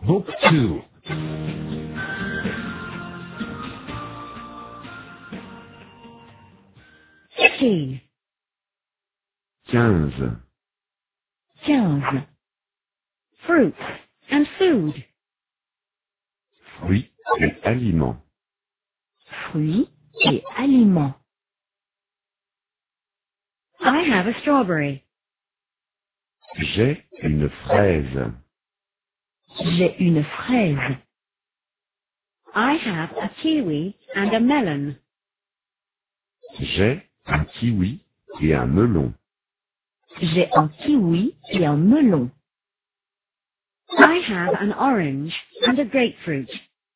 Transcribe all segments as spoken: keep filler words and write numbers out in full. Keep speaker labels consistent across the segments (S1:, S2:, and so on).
S1: Book two.
S2: Fifteen.
S1: quinze.
S2: Quinze. Fruits and food.
S1: Fruits et aliments.
S2: Fruits et aliments. I have a strawberry.
S1: J'ai une fraise.
S2: J'ai une fraise. I have a kiwi and a melon.
S1: J'ai un kiwi et un melon.
S2: J'ai un kiwi et un melon. I have an orange and a grapefruit.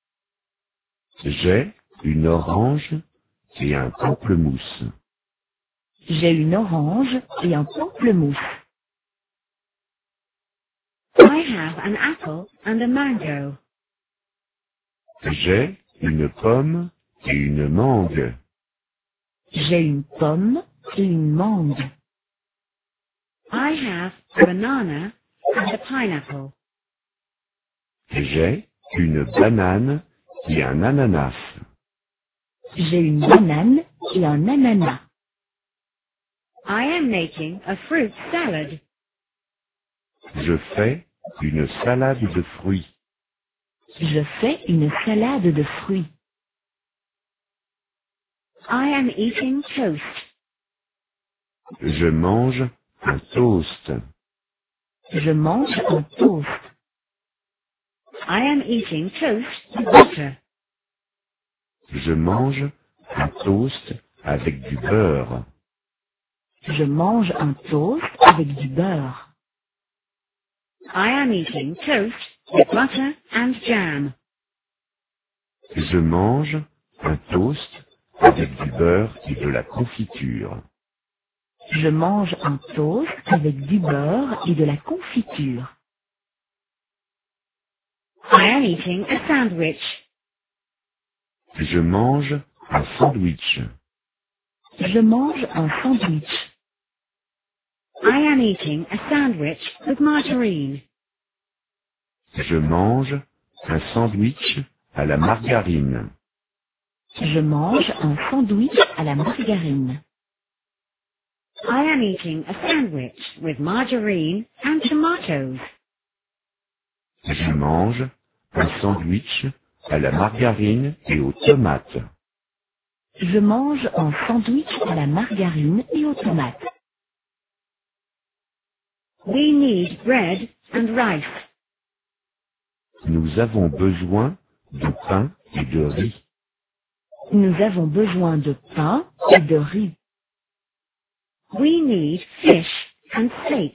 S1: J'ai une orange et un pamplemousse.
S2: J'ai une orange et un pamplemousse. I have an apple and a mango.
S1: J'ai une pomme et une mangue.
S2: J'ai une pomme et une mangue. I have a banana and a pineapple.
S1: J'ai une banane et un ananas.
S2: J'ai une banane et un ananas. I am making a fruit salad.
S1: Je fais une salade de fruits.
S2: Je fais une salade de fruits. I am eating toast.
S1: Je mange un toast.
S2: Je mange un toast. I am eating toast with butter.
S1: Je mange un toast avec du beurre.
S2: Je mange un toast avec du beurre. I am eating toast with butter and jam.
S1: Je mange un toast avec du beurre et de la confiture.
S2: Je mange un toast avec du beurre et de la confiture. I am eating a sandwich.
S1: Je mange un sandwich.
S2: Je mange un sandwich. I am eating a sandwich with margarine.
S1: Je mange un sandwich à la margarine.
S2: Je mange un sandwich à la margarine. I am eating a sandwich with margarine and tomatoes.
S1: Je mange un sandwich à la margarine et aux tomates.
S2: Je mange un sandwich à la margarine et aux tomates. We need bread and rice.
S1: Nous avons besoin de pain et de riz.
S2: Nous avons besoin de pain et de riz. We need fish and steaks.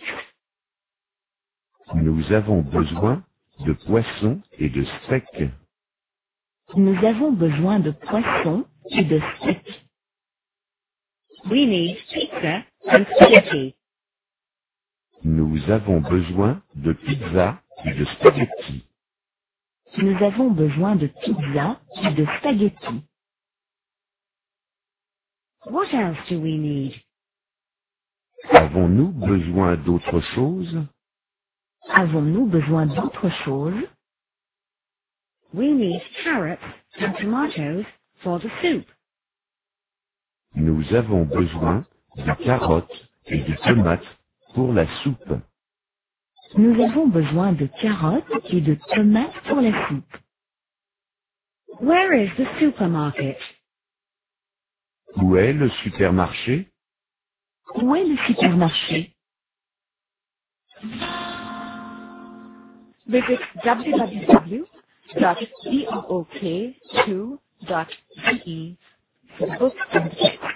S1: Nous avons besoin de poissons et de steaks.
S2: Nous avons besoin de poisson et de steak. We need pizza and spaghetti.
S1: Nous avons besoin de pizza et de spaghetti.
S2: Nous avons besoin de pizza et de spaghetti. What else do we need?
S1: Avons-nous besoin d'autre chose?
S2: Avons-nous besoin d'autre chose? We need carrots and tomatoes for the soup.
S1: Nous avons besoin de carottes et de tomates pour la soupe.
S2: Nous avons besoin de carottes et de tomates pour la soupe. Where is the supermarket?
S1: Où est le supermarché?
S2: Où est le supermarché? Visit w w w dot book two dot d e for books and texts.